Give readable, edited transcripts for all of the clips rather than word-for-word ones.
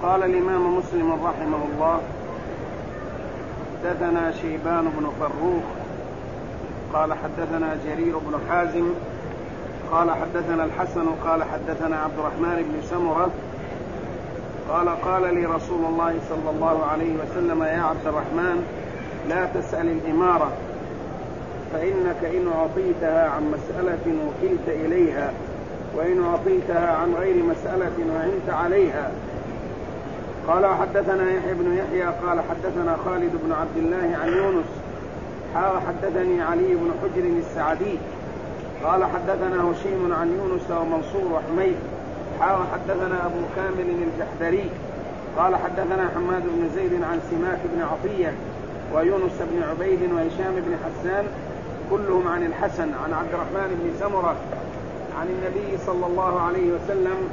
قال الإمام مسلم رحمه الله: حدثنا شيبان بن فروخ قال حدثنا جرير بن حازم قال حدثنا الحسن قال حدثنا عبد الرحمن بن سمرة قال لي رسول الله صلى الله عليه وسلم: يا عبد الرحمن، لا تسأل الإمارة، فإنك إن أعطيتها عن مسألة وكلت إليها، وإن أعطيتها عن غير مسألة وعنت عليها. قال: حدثنا يحيى بن يحيى قال حدثنا خالد بن عبد الله عن يونس حدثني علي بن حجر السعدي قال حدثنا هشيم عن يونس ومنصور وحميد حدثنا أبو كامل الجحدري قال حدثنا حماد بن زيد عن سماك بن عطية ويونس بن عبيد وهشام بن حسان كلهم عن الحسن عن عبد الرحمن بن سمرة عن النبي صلى الله عليه وسلم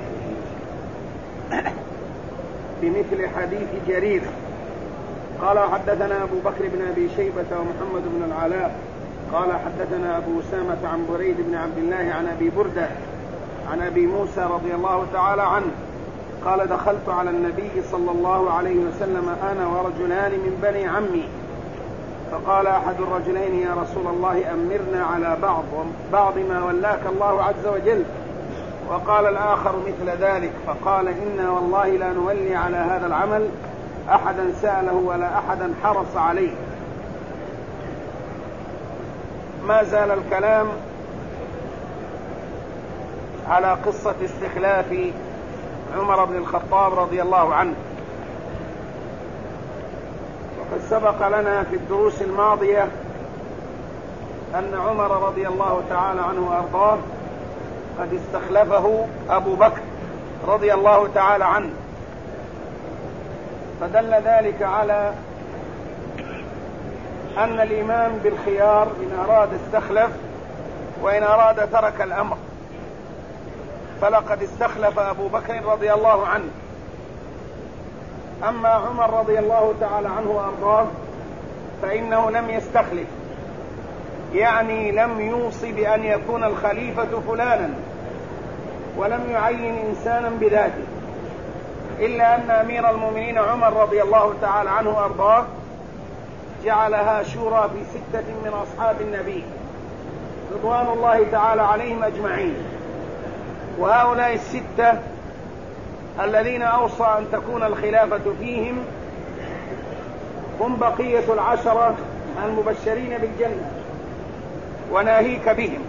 بمثل حديث جرير. قال: حدثنا أبو بكر بن أبي شيبة ومحمد بن العلاء قال حدثنا أبو أسامة عن بريد بن عبد الله عن أبي بردة عن أبي موسى رضي الله تعالى عنه قال: دخلت على النبي صلى الله عليه وسلم أنا ورجلان من بني عمي، فقال أحد الرجلين: يا رسول الله، أمرنا على بعض ما ولاك الله عز وجل. وقال الآخر مثل ذلك، فقال: إنا والله لا نولي على هذا العمل أحدا سأله ولا أحدا حرص عليه. ما زال الكلام على قصة استخلاف عمر بن الخطاب رضي الله عنه. وقد سبق لنا في الدروس الماضية أن عمر رضي الله تعالى عنه وأرضاه قد استخلفه أبو بكر رضي الله تعالى عنه، فدل ذلك على أن الإمام بالخيار، إن أراد استخلف وإن أراد ترك الأمر. فلقد استخلف أبو بكر رضي الله عنه. أما عمر رضي الله تعالى عنه وأرضاه فإنه لم يستخلف، يعني لم يوصي بأن يكون الخليفة فلانا، ولم يعين إنسانا بذاته، إلا أن أمير المؤمنين عمر رضي الله تعالى عنه وأرضاه جعلها شورى في 6 من أصحاب النبي رضوان الله تعالى عليهم أجمعين. وهؤلاء 6 الذين أوصى أن تكون الخلافة فيهم هم بقية 10 المبشرين بالجنة وناهيك بهم.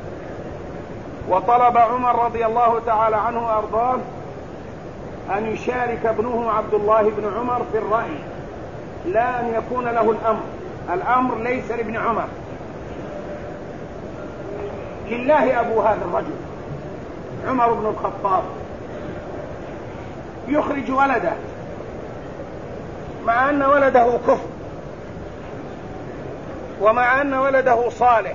وطلب عمر رضي الله تعالى عنه وأرضاه أن يشارك ابنه عبد الله بن عمر في الرأي، لا أن يكون له الأمر ليس لابن عمر، لله أبو هذا الرجل عمر بن الخطاب يخرج ولده، مع أن ولده كفر، ومع أن ولده صالح.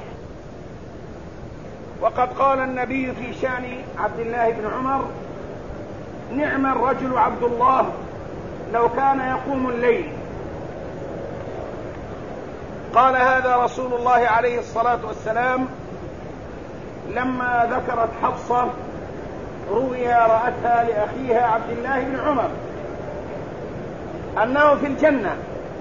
وقد قال النبي في شأن عبد الله بن عمر: نعم الرجل عبد الله لو كان يقوم الليل. قال هذا رسول الله عليه الصلاة والسلام لما ذكرت حفصة رؤيا رأتها لأخيها عبد الله بن عمر أنه في الجنة،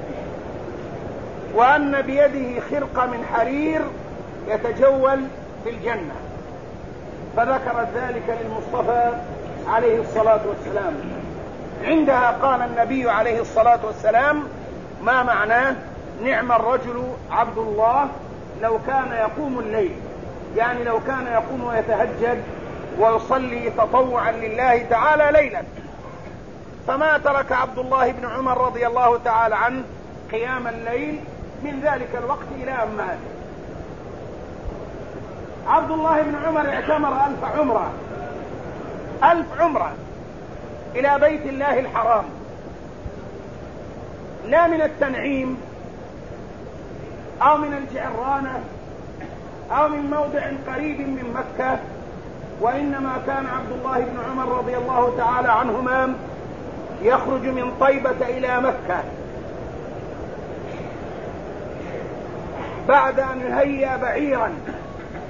وأن بيده خرقة من حرير يتجول في الجنة، فذكرت ذلك للمصطفى عليه الصلاة والسلام. عندها قال النبي عليه الصلاة والسلام: ما معناه نعم الرجل عبد الله لو كان يقوم الليل، يعني لو كان يقوم ويتهجد ويصلي تطوعا لله تعالى ليلا. فما ترك عبد الله بن عمر رضي الله تعالى عنه قيام الليل من ذلك الوقت إلى أن مات. عبد الله بن عمر اعتمر 1000 عمرة إلى بيت الله الحرام، لا من التنعيم أو من الجعرانة أو من موضع قريب من مكة، وإنما كان عبد الله بن عمر رضي الله تعالى عنهما يخرج من طيبة إلى مكة بعد أن يهيأ بعيرا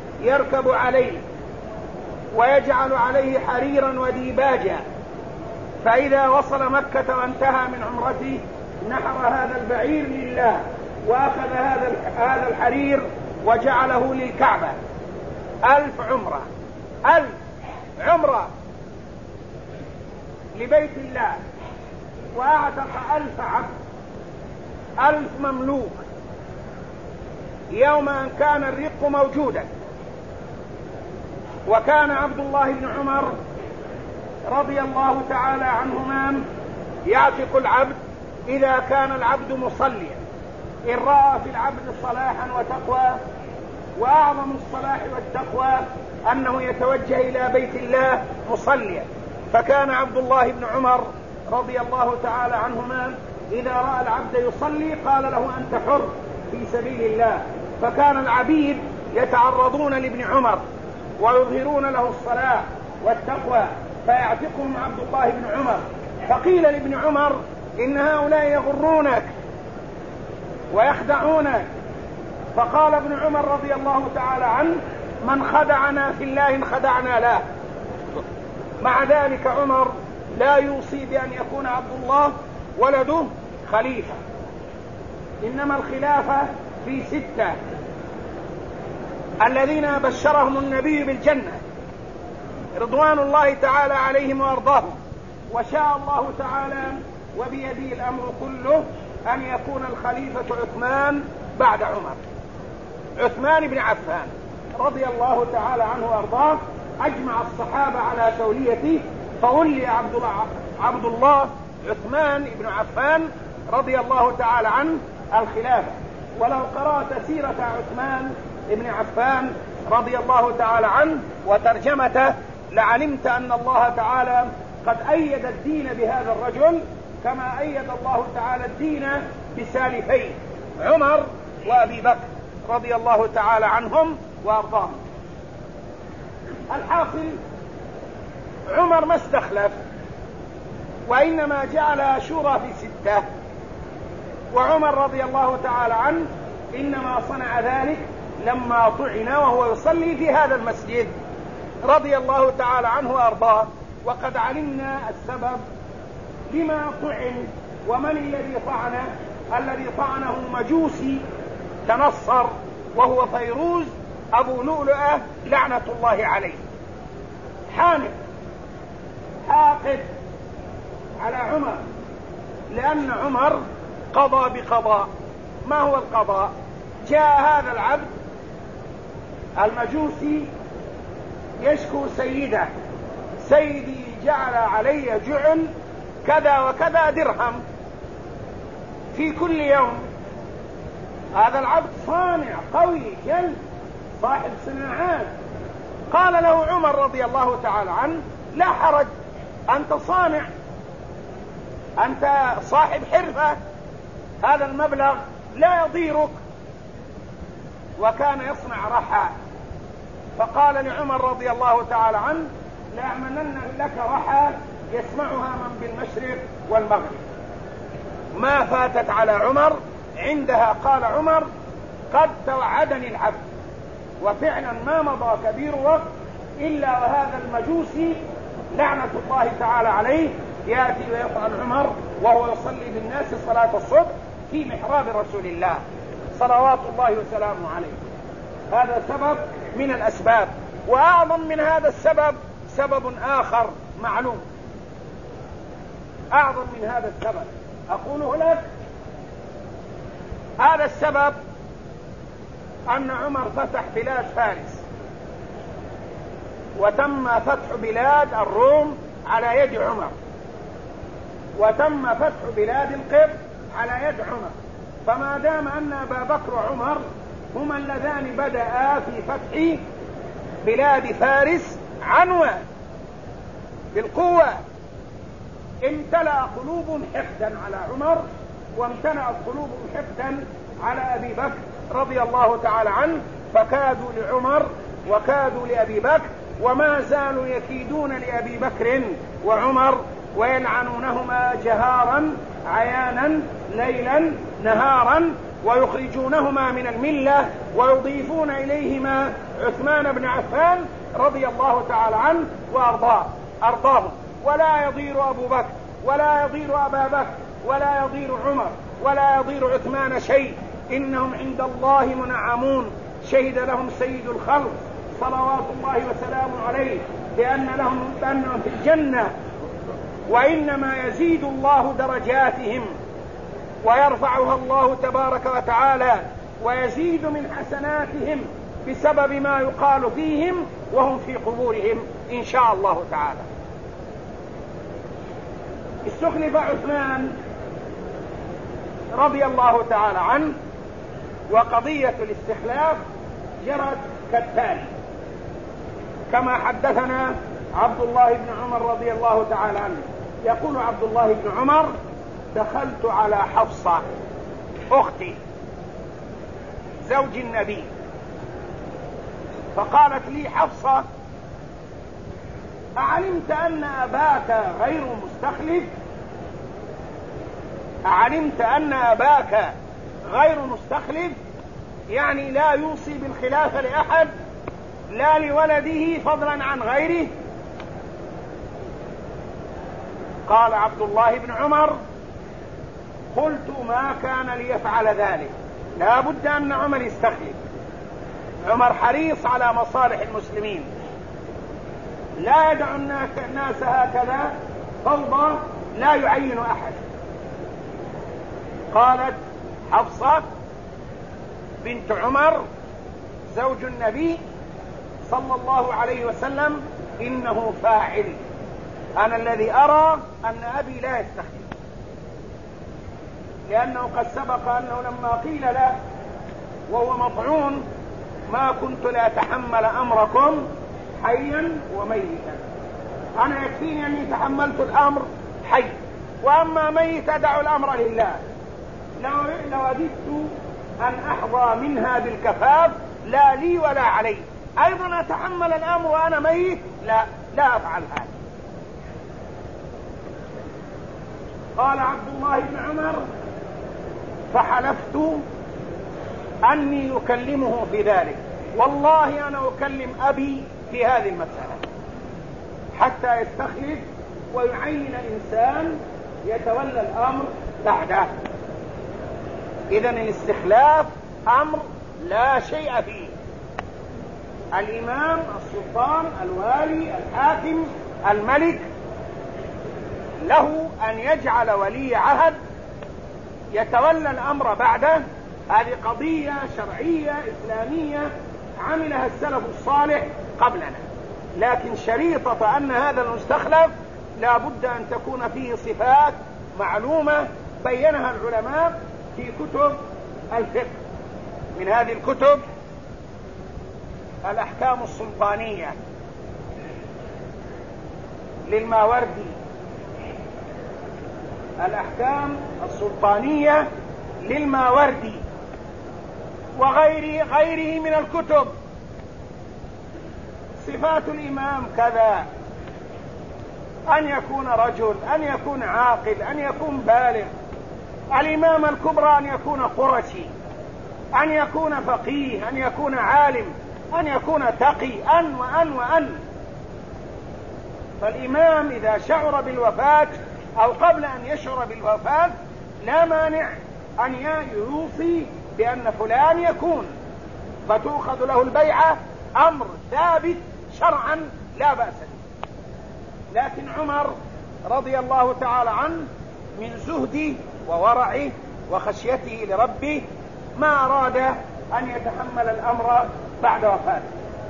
يركب عليه ويجعل عليه حريرا وديباجا فإذا وصل مكة وانتهى من عمرته نحر هذا البعير لله، وأخذ هذا الحرير وجعله للكعبة. 1000 عمرة، 1000 عمرة لبيت الله، وأعتق 1000 عبد، 1000 مملوك، يوم أن كان الرق موجودا. وكان عبد الله بن عمر رضي الله تعالى عنهما يعتق العبد إذا كان العبد مصليا، إن رأى في العبد صلاحا وتقوى، وأعظم الصلاح والتقوى أنه يتوجه إلى بيت الله مصليا. فكان عبد الله بن عمر رضي الله تعالى عنهما إذا رأى العبد يصلي قال له أنت حر في سبيل الله. فكان العبيد يتعرضون لابن عمر ويظهرون له الصلاة والتقوى فيعتقهم عبد الله بن عمر. فقيل لابن عمر إن هؤلاء يغرونك ويخدعونك، فقال ابن عمر رضي الله تعالى عنه من خدعنا في الله انخدعنا له. مع ذلك عمر لا يوصي بأن يكون عبد الله ولده خليفة، إنما الخلافة في 6 الذين بشرهم النبي بالجنة رضوان الله تعالى عليهم وارضاهم، وشاء الله تعالى وبيده الأمر كله أن يكون الخليفة عثمان بعد عمر، عثمان بن عفان رضي الله تعالى عنه وارضاه. أجمع الصحابة على توليته، فولي عبد الله عثمان بن عفان رضي الله تعالى عنه الخلافة. ولو قرأت سيرة عثمان بن عفان رضي الله تعالى عنه وترجمته لعلمت أن الله تعالى قد أيد الدين بهذا الرجل كما أيد الله تعالى الدين بسالفين عمر وأبي بكر رضي الله تعالى عنهم وأرضاهم. الحاصل عمر ما استخلف، وإنما جعل شورى في 6، وعمر رضي الله تعالى عنه إنما صنع ذلك لما طعن وهو يصلي في هذا المسجد رضي الله تعالى عنه وأرضاه. وقد علمنا السبب لما طعن ومن الذي طعنه. الذي طعنه مجوسي تنصر وهو فيروز أبو لؤلؤة لعنة الله عليه، حامد حاقد على عمر، لأن عمر قضى بقضاء. ما هو القضاء؟ جاء هذا العبد المجوسي يشكو سيده، سيدي جعل علي جعل كذا وكذا درهم في كل يوم. هذا العبد صانع قوي جل صاحب صناعات. قال له عمر رضي الله تعالى عنه لا حرج، أنت صانع، أنت صاحب حرفة، هذا المبلغ لا يضيرك. وكان يصنع رحى، فقال لعمر رضي الله تعالى عنه لأعملن لك رحى يسمعها من بالمشرق والمغرب. ما فاتت على عمر، عندها قال عمر قد توعدني العبد. وفعلا ما مضى كبير وقت إلا وهذا المجوسي لعنة الله تعالى عليه يأتي ويفعل عمر وهو يصلي بالناس صلاة الصبح في محراب رسول الله صلوات الله وسلامه عليه. هذا سبب من الأسباب. وأعظم من هذا السبب سبب آخر معلوم، أعظم من هذا السبب أقوله لك. هذا السبب أن عمر فتح بلاد فارس، وتم فتح بلاد الروم على يد عمر، وتم فتح بلاد القبط على يد عمر. فما دام أن أبا بكر وعمر هما اللذان بدأ في فتح بلاد فارس عنوة بالقوة، امتلأ قلوبهم حقدا على عمر، وامتلأت قلوبهم حقدا على أبي بكر رضي الله تعالى عنه، فكادوا لعمر وكادوا لأبي بكر، وما زالوا يكيدون لأبي بكر وعمر ويلعنونهما جهارا عيانا ليلا نهارا، ويخرجونهما من الملة ويضيفون إليهما عثمان بن عفان رضي الله تعالى عنه وأرضاهم. ولا يضير أبو بكر ولا يضير أبا بكر ولا يضير عمر ولا يضير عثمان شيء، إنهم عند الله منعمون. شهد لهم سيد الخلق صلوات الله وسلامه عليه بأنهم في الجنة، وإنما يزيد الله درجاتهم ويرفعها الله تبارك وتعالى ويزيد من حسناتهم بسبب ما يقال فيهم وهم في قبورهم إن شاء الله تعالى. استخلف عثمان رضي الله تعالى عنه، وقضية الاستخلاف جرت كالتالي كما حدثنا عبد الله بن عمر رضي الله تعالى عنه. يقول عبد الله بن عمر: دخلت على حفصة أختي زوج النبي، فقالت لي حفصة: أعلمت أن أباك غير مستخلف؟ أعلمت أن أباك غير مستخلف، يعني لا يوصي بالخلافة لأحد، لا لولده فضلا عن غيره. قال عبد الله بن عمر: قلت ما كان ليفعل ذلك، لا بد أن عمر يستخلف. عمر حريص على مصالح المسلمين، لا يدع الناس هكذا فوضى، لا يعين أحد. قالت حفصة بنت عمر زوج النبي صلى الله عليه وسلم: إنه فاعل، أنا الذي أرى أن أبي لا يستخلف، لأنه قد سبق أنه لما قيل له وهو مطعون: ما كنت لأتحمل أمركم حيا وميتا، أنا يكفيني أني تحملت الأمر حي، وأما ميت أدع الأمر لله. لو أردت أن أحظى منها بالكفاف لا لي ولا علي، أيضا أتحمل الأمر وأنا ميت؟ لا أفعل هذا. قال عبد الله بن عمر: فحلفت أني أكلمه في ذلك، والله أنا أكلم أبي في هذه المسألة حتى يستخلف ويعين إنسان يتولى الأمر بعده. إذن الاستخلاف أمر لا شيء فيه. الإمام، السلطان، الوالي، الحاكم، الملك له أن يجعل ولي عهد يتولى الأمر بعده. هذه قضية شرعية إسلامية عملها السلف الصالح قبلنا، لكن شريطة أن هذا المستخلف لا بد أن تكون فيه صفات معلومة بينها العلماء في كتب الفقه. من هذه الكتب الأحكام السلطانية للماوردي، الأحكام السلطانية للماوردي وغيره من الكتب. صفات الإمام كذا: أن يكون رجل، أن يكون عاقل، أن يكون بالغ. الإمامة الكبرى أن يكون قرشي، أن يكون فقيه، أن يكون عالم، أن يكون تقي، وأن. فالإمام إذا شعر بالوفاة أو قبل أن يشعر بالوفاة لا مانع أن يوصي بأن فلان يكون، فتؤخذ له البيعة، أمر ثابت شرعا لا بأس به. لكن عمر رضي الله تعالى عنه من زهده وورعه وخشيته لربه ما أراد أن يتحمل الأمر بعد وفاته.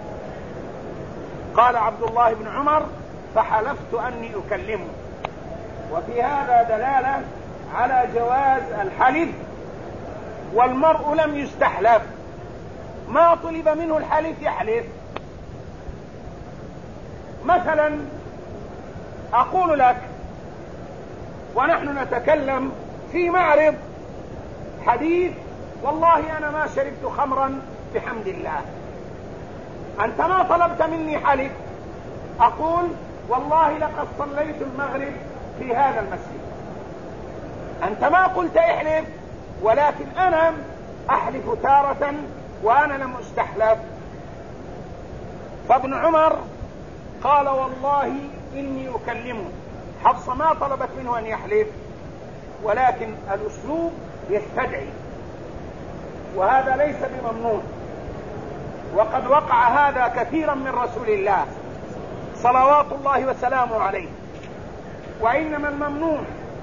قال عبد الله بن عمر: فحلفت أني أكلمه. وفي هذا دلالة على جواز الحلف، والمرء لم يستحلف، ما طلب منه الحلف يحلف. مثلا أقول لك ونحن نتكلم في معرض حديث: والله أنا ما شربت خمرا بحمد الله. أنت ما طلبت مني حلف، أقول: والله لقد صليت المغرب في هذا المسجد. أنت ما قلت احلف، ولكن أنا أحلف تارة وأنا لم أستحلف. فابن عمر قال: والله إني أكلمه، حفصة ما طلبت منه أن يحلف، ولكن الأسلوب يستدعي، وهذا ليس بممنوع. وقد وقع هذا كثيرا من رسول الله صلوات الله وسلامه عليه. وإنما الممنوع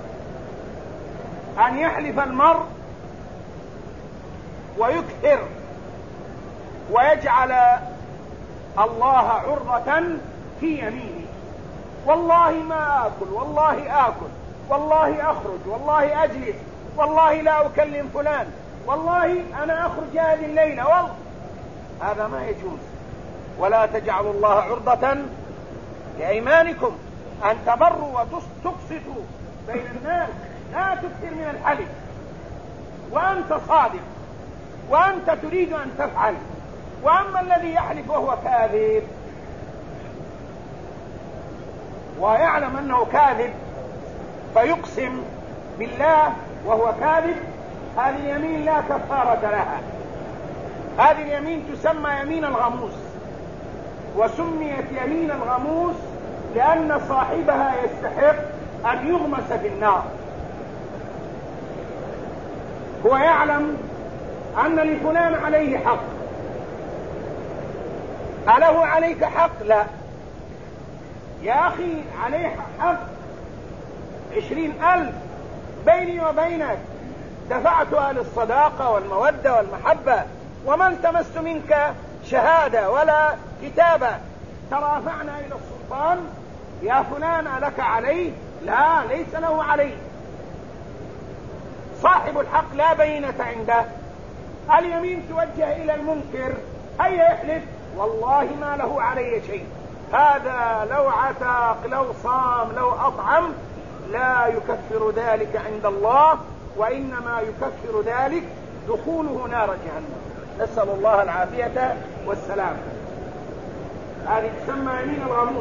أن يحلف المرء ويكثر ويجعل الله عرضة في يمينه: والله ما آكل، والله آكل، والله أخرج، والله أجلس، والله لا أكلم فلان، والله أنا أخرج هذه الليلة، والله. هذا ما يجوز. ولا تجعلوا الله عرضة لأيمانكم أن تبروا وتقسطوا بين الناس. لا تكثر من الحلف وأنت صادق وأنت تريد أن تفعل. وأما الذي يحلف وهو كاذب ويعلم أنه كاذب فيقسم بالله وهو كاذب، هذه اليمين لا كفارة لها. هذه اليمين تسمى يمين الغموس، وسميت يمين الغموس لأن صاحبها يستحق أن يغمس في النار. هو يعلم أن لفلان عليه حق. أله عليك حق؟ لا. يا أخي عليه حق 20,000 بيني وبينك، دفعتها للصداقة والمودة والمحبة، وما التمست منك شهادة ولا كتابة. ترافعنا إلى السلطان: يا فلان ألك عليه؟ لا، ليس له عليه. صاحب الحق لا بينة عنده. اليمين توجه إلى المنكر: هيا يحلف: والله ما له علي شيء. هذا لو عتق، لو صام، لو أطعم لا يكفر ذلك عند الله، وإنما يكفر ذلك دخوله نار جهنم، نسأل الله العافية والسلام. هذه تسمى يمين الغموس.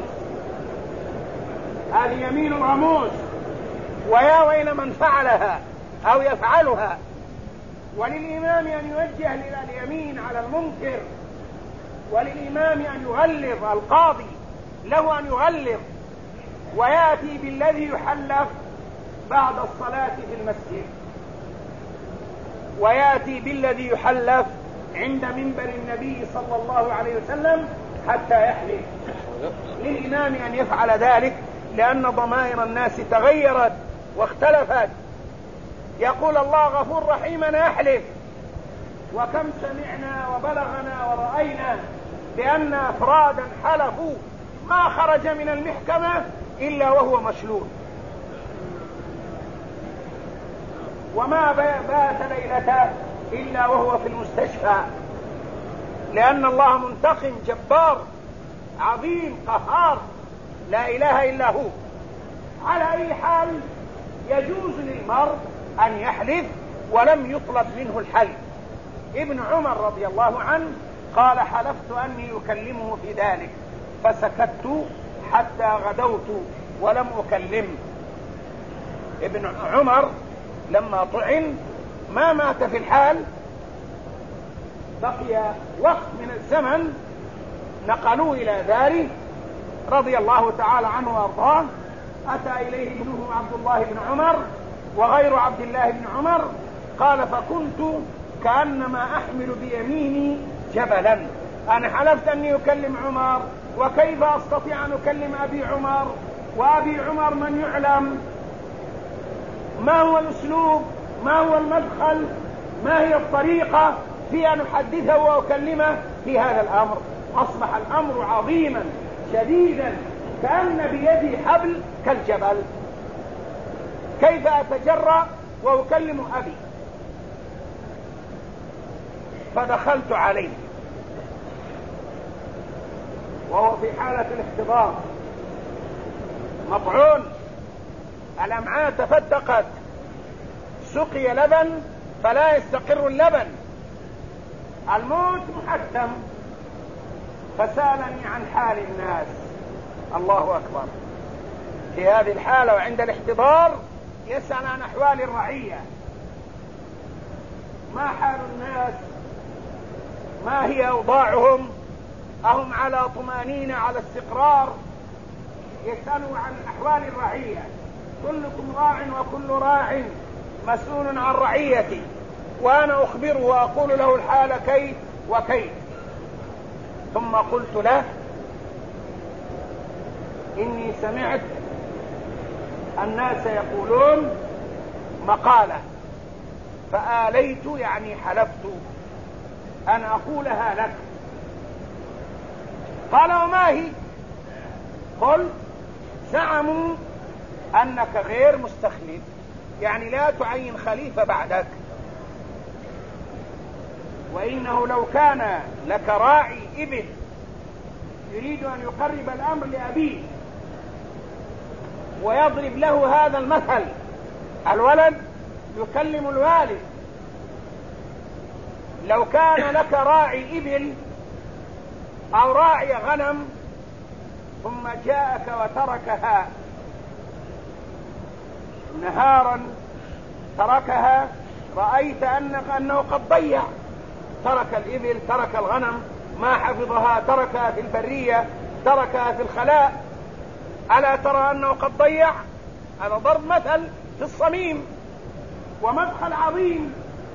هذه يمين الغموس، ويا ويل من فعلها أو يفعلها. وللإمام أن يوجه اليمين على المنكر، وللإمام أن يغلظ، القاضي له أن يغلظ ويأتي بالذي يحلف بعد الصلاة في المسجد، ويأتي بالذي يحلف عند منبر النبي صلى الله عليه وسلم حتى يحلف. للإمام أن يفعل ذلك لأن ضمائر الناس تغيرت واختلفت. يقول الله غفور رحيم أنا أحلف، وكم سمعنا وبلغنا ورأينا بأن أفرادا حلفوا ما خرج من المحكمة إلا وهو مشلول، وما بات ليلة إلا وهو في المستشفى، لأن الله منتقم جبار عظيم قهار لا إله إلا هو. على أي حال يجوز للمرء أن يحلف ولم يطلب منه الحلف. ابن عمر رضي الله عنه قال: حلفت أني أكلمه في ذلك فسكت حتى غدوت ولم أكلمه. ابن عمر لما طعن ما مات في الحال، بقي وقت من الزمن نقلوه إلى داره رضي الله تعالى عنه وارضاه. أتى إليه ابنه عبد الله بن عمر وغير عبد الله بن عمر، قال: فكنت كأنما أحمل بيميني جبلا. أنا حلفت أني أكلم عمر، وكيف أستطيع أن أكلم أبي عمر؟ وأبي عمر من يعلم؟ ما هو الأسلوب؟ ما هو المدخل؟ ما هي الطريقة في أن أحدثه وأكلمه في هذا الأمر؟ أصبح الأمر عظيما شديدا كأن بيدي حبل كالجبل. كيف أتجرأ وأكلم أبي؟ فدخلت عليه وهو في حالة الاحتضار، مطعون، الأمعاء تفتقت، سقي لبن فلا يستقر اللبن، الموت محتم. فسألني عن حال الناس. الله أكبر. في هذه الحالة وعند الاحتضار يسأل عن أحوال الرعية. ما حال الناس؟ ما هي أوضاعهم؟ أهم على طمأنينة، على استقرار؟ يسألوا عن أحوال الرعية. كلكم راع وكل راع مسؤول عن رعيته، وأنا أخبره وأقول له الحال كيف وكيف. ثم قلت له إني سمعت الناس يقولون مقالة فآليت، يعني حلفت أن أقولها لك. قال وما هي؟ قل زعموا أنك غير مستخلف، يعني لا تعين خليفة بعدك، وإنه لو كان لك راعي إبل يريد أن يقرب الأمر لأبيه ويضرب له هذا المثل، الولد يكلم الوالد، لو كان لك راعي إبل أو راعي غنم ثم جاءك وتركها نهارا، تركها، رأيت أنه قد ضيع، ترك الإبل، ترك الغنم، ما حفظها، تركها في البرية، تركها في الخلاء، ألا ترى أنه قد ضيع؟ هذا ضرب مثل في الصميم ومدخل عظيم.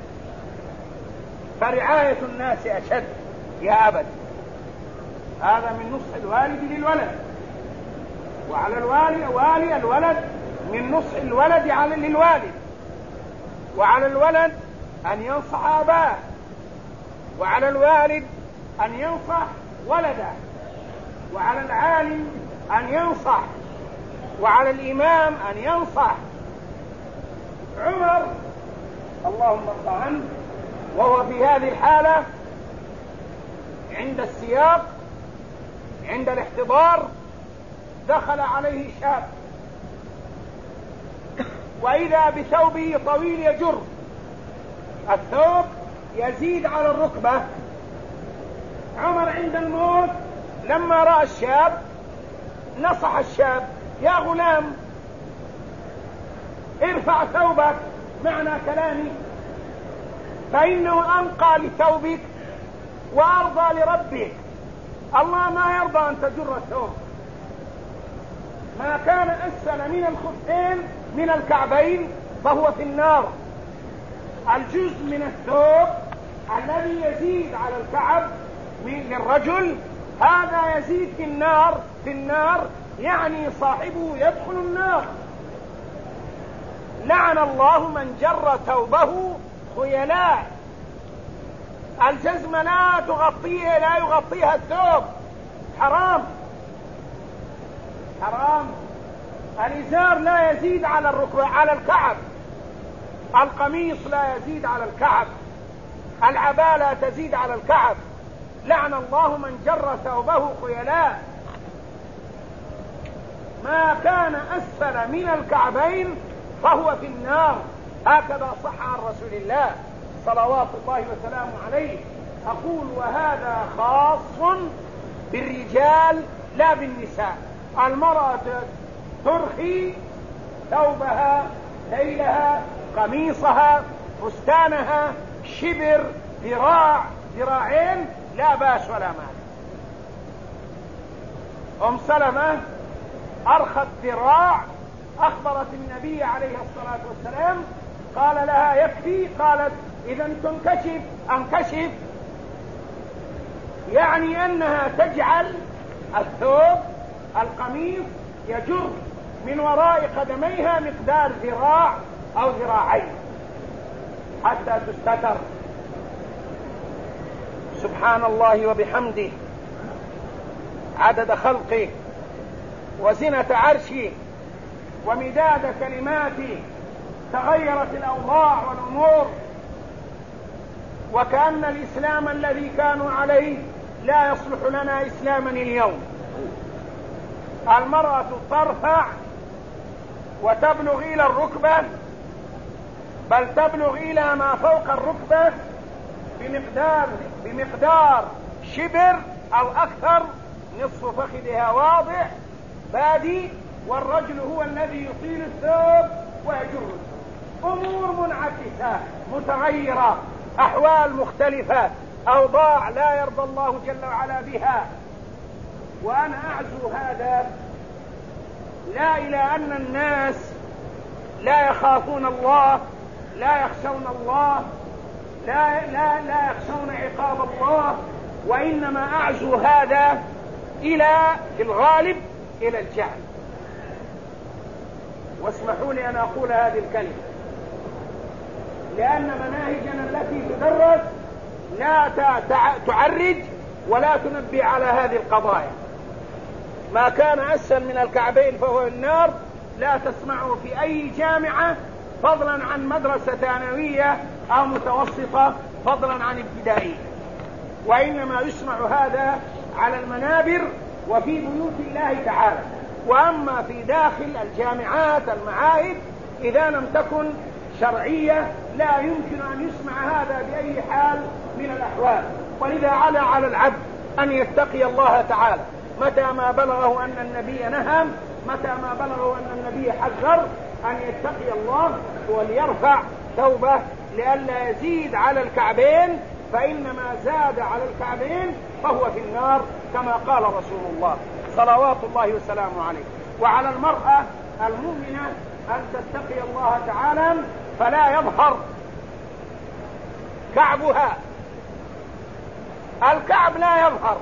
فرعاية الناس أشد يا أبد. هذا من نصح الوالد للولد، وعلى والي الولد من نصح الولد للوالد، وعلى الولد أن ينصح أباه، وعلى الوالد أن ينصح ولده، وعلى العالم أن ينصح، وعلى الإمام أن ينصح. عمر اللهم ارض عنه وهو في هذه الحالة عند السياق، عند الاحتضار، دخل عليه شاب وإذا بثوبه طويل يجر، الثوب يزيد على الركبة. عمر عند الموت لما رأى الشاب نصح الشاب: يا غلام ارفع ثوبك، معنى كلامي، فإنه أنقى لثوبك وأرضى لربك. الله ما يرضى أن تجر الثوب. ما كان أسفل من الخفين من الكعبين فهو في النار. الجزء من الثوب الذي يزيد على الكعب للرجل هذا يزيد في النار، يعني صاحبه يدخل النار. لعن الله من جر ثوبه خيلاء. الجزمة لا يغطيها الثوب، حرام حرام. الإزار لا يزيد على الركبة على الكعب، القميص لا يزيد على الكعب، العباءة لا تزيد على الكعب. لعن الله من جر ثوبه خيلاء. ما كان أسفل من الكعبين فهو في النار. هكذا صح عن رسول الله صلوات الله وسلامه عليه. أقول وهذا خاص بالرجال لا بالنساء. المرأة ترخي ثوبها، ليلها، قميصها، فستانها، شبر، ذراع، ذراعين، لا باس ولا مانع. أم سلمة أرخت ذراع، أخبرت النبي عليه الصلاة والسلام، قال لها يكفي، قالت إذا انكشف، يعني أنها تجعل الثوب القميص يجر من وراء قدميها مقدار ذراع أو ذراعين حتى تستتر. سبحان الله وبحمده عدد خلقه وزنة عرشه ومداد كلماته. تغيرت الأوضاع والأمور، وكأن الإسلام الذي كانوا عليه لا يصلح لنا إسلاما اليوم. المرأة ترفع وتبلغ إلى الركبة، بل تبلغ إلى ما فوق الركبة بمقدار شبر أو أكثر، نصف فخذها واضح بادي، والرجل هو الذي يطيل الثوب ويجره. أمور منعكسة متغيرة، أحوال مختلفة، أوضاع لا يرضى الله جل وعلا بها. وأنا أعزو هذا لا إلى أن الناس لا يخافون الله، لا يخشون الله، لا يخشون عقاب الله، وإنما أعزو هذا في الغالب إلى الجهل. واسمحوا لي أن أقول هذه الكلمة، لأن مناهجنا التي تدرس لا تعرج ولا تنبه على هذه القضايا. ما كان أسفل من الكعبين فهو النار لا تسمعه في أي جامعة، فضلا عن مدرسة ثانوية أو متوسطة، فضلا عن ابتدائية، وإنما يسمع هذا على المنابر وفي بيوت الله تعالى. وأما في داخل الجامعات المعاهد إذا لم تكن شرعية لا يمكن أن يسمع هذا بأي حال من الأحوال. ولذا على العبد أن يتقي الله تعالى متى ما بلغه أن النبي نهى، متى ما بلغه أن النبي حذر، أن يتقي الله وليرفع توبة لئلا يزيد على الكعبين، فإنما زاد على الكعبين فهو في النار كما قال رسول الله صلوات الله وسلامه عليه. وعلى المرأة المؤمنة أن تتقي الله تعالى فلا يظهر كعبها، الكعب لا يظهر،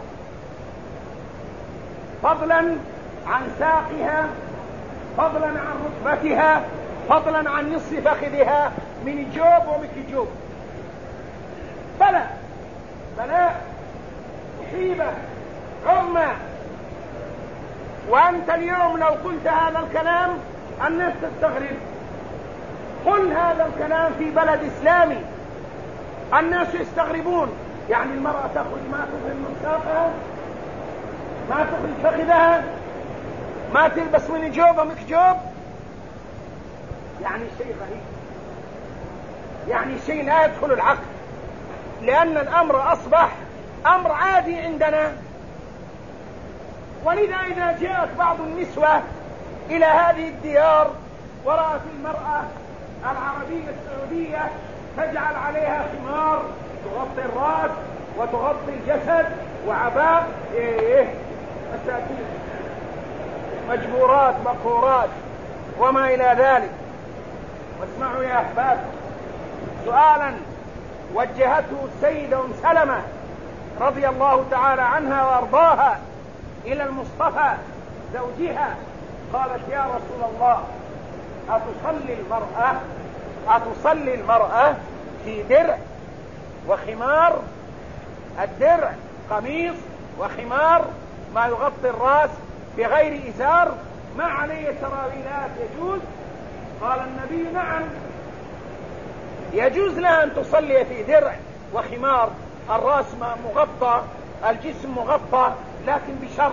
فضلا عن ساقها، فضلا عن ركبتها، فضلا عن نصف فخذها من الجوب ومن بلاء مصيبة عظمى. وأنت اليوم لو قلت هذا الكلام الناس تستغرب. قل هذا الكلام في بلد إسلامي الناس يستغربون. يعني المرأة تخرج ما تخرج من ساقها، ما تخرج فخذها، ما تلبس من جوب ومكجوب، يعني شيء غريب، يعني شيء لا يدخل العقل، لأن الأمر أصبح أمر عادي عندنا. ولذا إذا جاءت بعض النسوة إلى هذه الديار ورأت المرأة العربية السعودية تجعل عليها خمار تغطي الرأس وتغطي الجسد وعباء، مساكين مجبورات مقهورات وما إلى ذلك. واسمعوا يا أحباب، سؤالا وجهته السيدة أم سلمة رضي الله تعالى عنها وأرضاها إلى المصطفى زوجها، قالت: يا رسول الله، أتصلي المرأة في درع وخمار؟ الدرع قميص وخمار ما يغطي الرأس بغير إزار، ما عليه سراويلات، يجوز؟ قال النبي: نعم، يجوز لها أن تصلي في درع وخمار، الرأس مغطى، الجسم مغطى، لكن بشرط،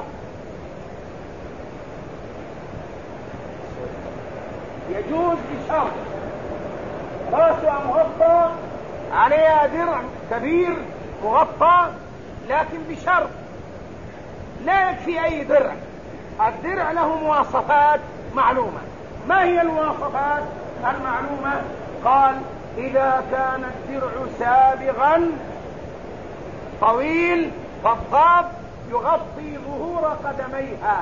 يجوز بشرط رأسها مغطى، عليها درع كبير مغطى، لكن بشرط لا يكفي أي درع، الدرع له مواصفات معلومة. ما هي المواصفات المعلومة؟ قال: إذا كان الدرع سابغا طويل فضفاض يغطي ظهور قدميها.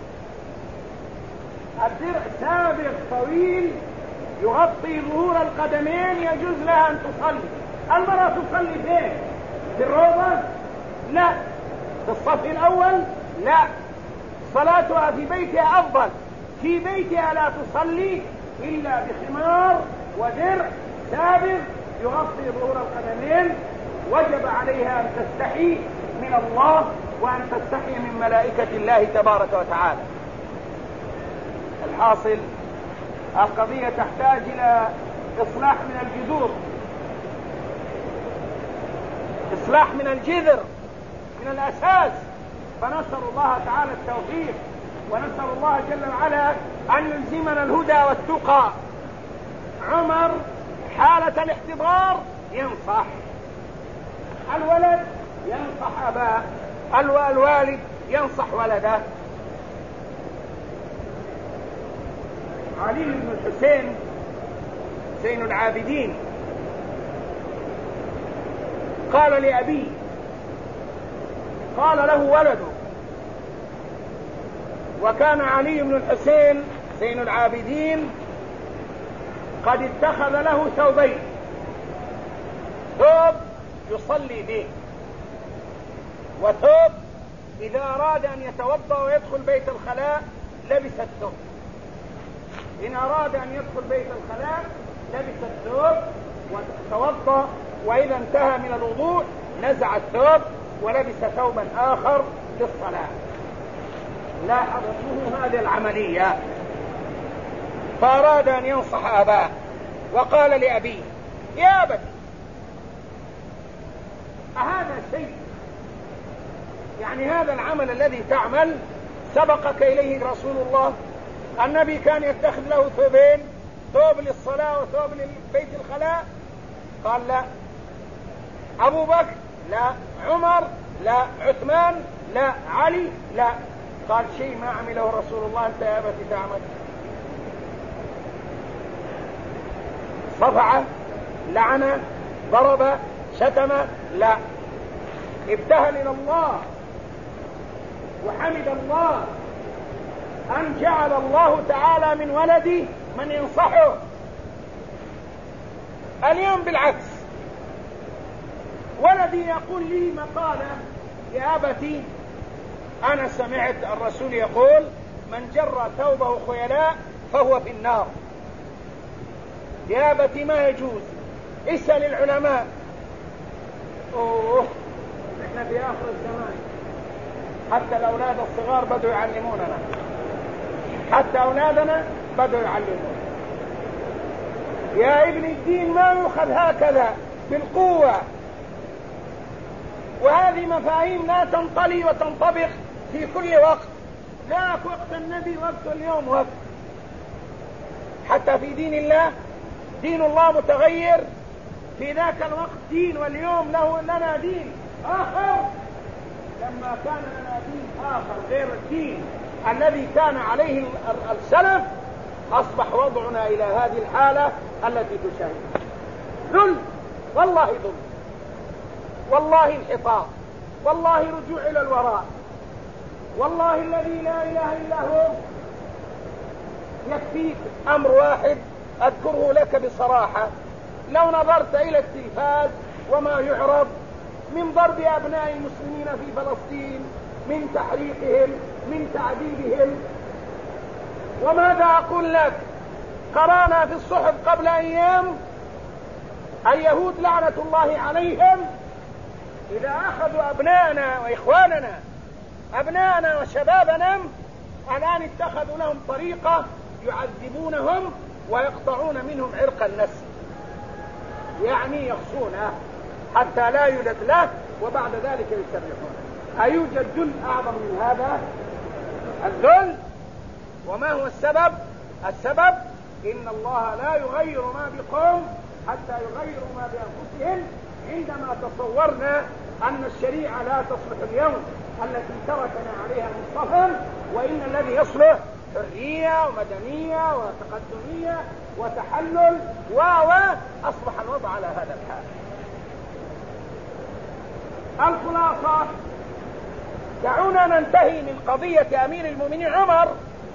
الدرع سابغ طويل يغطي ظهور القدمين يجوز لها أن تصلي. المرأة تصلي فين؟ في الروضة؟ لا. في الصف الأول؟ لا. صلاتها في بيتها أفضل. في بيتها لا تصلي إلا بخمار ودرع سابغ يغطي ظهور القدمين. وجب عليها أن تستحي من الله وأن تستحي من ملائكة الله تبارك وتعالى. الحاصل، القضية تحتاج إلى إصلاح من الجذور، إصلاح من الجذر، من الأساس. فنسأل الله تعالى التوفيق، ونسأل الله جل وعلا أن يلزمنا الهدى والتقى. عمر حالة الاحتضار ينصح الولد، ينصح أباه، الوالد ينصح ولده. علي بن الحسين زين العابدين قال لأبيه، قال له ولده وكان علي بن الحسين زين العابدين قد اتخذ له ثوبين، ثوب يصلي به، وثوب إذا أراد أن يتوضأ ويدخل بيت الخلاء لبس الثوب. إن أراد أن يدخل بيت الخلاء لبس الثوب وتوضأ، وإذا انتهى من الوضوء نزع الثوب ولبس ثوبا آخر للصلاة. لاحظ ابنه هذه العملية، فأراد أن ينصح أباه وقال لأبيه: يا أبت، أهذا شيء؟ يعني هذا العمل الذي تعمل سبقك إليه رسول الله؟ النبي كان يتخذ له ثوبين، ثوب للصلاة وثوب لبيت الخلاء. قال: لا. أبو بكر؟ لا. عمر؟ لا. عثمان؟ لا. علي؟ لا. قال: شيء ما عمله رسول الله أنت يا أبت تعمل. صفعه، لعنه، ضرب، شتم؟ لا. ابتهل إلى الله وحمد الله أن جعل الله تعالى من ولدي من ينصحه. اليوم بالعكس، ولدي يقول لي مقالة: يا أبتي أنا سمعت الرسول يقول: من جر ثوبه خيلاء فهو في النار. يا أبتي ما يجوز، اسأل العلماء. احنا في آخر الزمان، حتى الأولاد الصغار بدوا يعلموننا، حتى أولادنا بدوا يعلمون. يا ابن الدين ما يؤخذ هكذا بالقوة، وهذه مفاهيم لا تنطلي وتنطبق في كل وقت. لا وقت النبي وقت اليوم وقت. حتى في دين الله، دين الله متغير. في ذاك الوقت دين، واليوم لنا دين آخر. لما كان لنا دين آخر غير الدين الذي كان عليه السلف، أصبح وضعنا إلى هذه الحالة التي تشاهدها. ذل، والله ذل، والله انحطاط، والله رجوع إلى الوراء، والله الذي لا إله إلا هو. يكفيك أمر واحد أذكره لك بصراحة: لو نظرت إلى التلفاز وما يعرض من ضرب أبناء المسلمين في فلسطين، من تحريقهم، من تعذيبهم. وماذا أقول لك؟ قرأنا في الصحف قبل أيام اليهود لعنة الله عليهم إذا أخذوا أبناءنا وإخواننا، أبناءنا وشبابنا، الآن اتخذوا لهم طريقة يعذبونهم ويقطعون منهم عرق النسل، يعني يخصونه حتى لا يولد له، وبعد ذلك يسرحونه. أيوجد ذل أعظم من هذا؟ الذل. وما هو السبب؟ السبب إن الله لا يغير ما بقوم حتى يغيروا ما بأنفسهم. عندما تصورنا أن الشريعة لا تصلح اليوم التي تركنا عليها مصطفى، وإن الذي يصلح حرية ومدنية وتقدمية وتحلل أصبح الوضع على هذا الحال. الخلاصة: دعونا ننتهي من قضية أمير المؤمنين عمر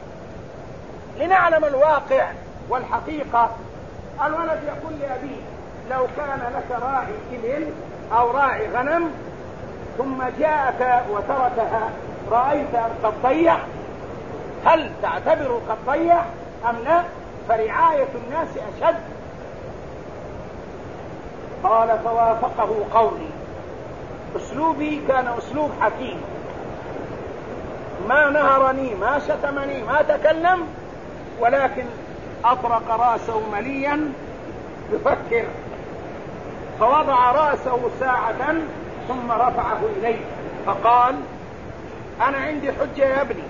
لنعلم الواقع والحقيقة. الولد يقول لأبيه: لو كان لك راعي إبل أو راعي غنم ثم جاءك وتركها، رأيت أن قد ضيع، هل تعتبر قد ضيع أم لا؟ فرعاية الناس أشد. قال: فوافقه قولي. أسلوبي كان أسلوب حكيم، ما نهرني، ما شتمني، ما تكلم، ولكن أطرق رأسه مليا يفكر، فوضع رأسه ساعة ثم رفعه إليه فقال: أنا عندي حجة يا ابني،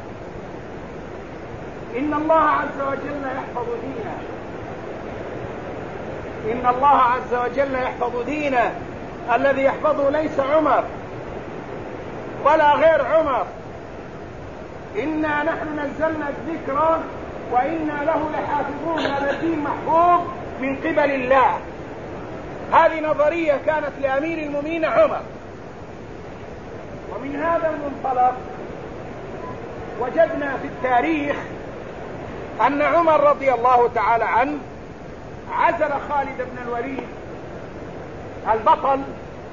إن الله عز وجل يحفظ دينه، إن الله عز وجل يحفظ دينه، الذي يحفظه ليس عمر ولا غير عمر. إنا نحن نزلنا الذكر وإنا له لحافظون. هذا الدين محفوظ من قبل الله. هذه نظرية كانت لأمير المؤمنين عمر. ومن هذا المنطلق وجدنا في التاريخ أن عمر رضي الله تعالى عنه عزل خالد بن الوليد البطل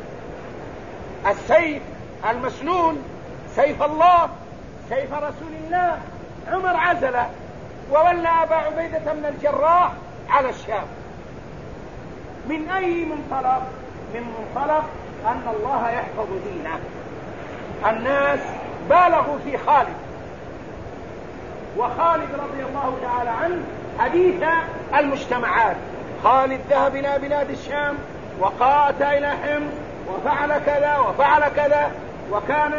السيف المسلول، سيف الله، سيف رسول الله. عمر عزله وولى أبا عبيدة بن الجراح على الشام. من أي منطلق؟ من منطلق أن الله يحفظ دينه. الناس بالغوا في خالد، وخالد رضي الله تعالى عنه حديث المجتمعات. خالد ذهب إلى بلاد الشام وقاتل إلى حمص وفعل كذا وفعل كذا، وكان